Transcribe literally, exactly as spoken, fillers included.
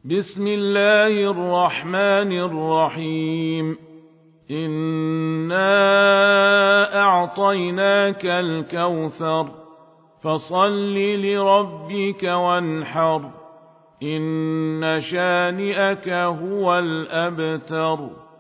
بسم الله الرحمن الرحيم إنا أعطيناك الكوثر فصل لربك وانحر إن شانئك هو الأبتر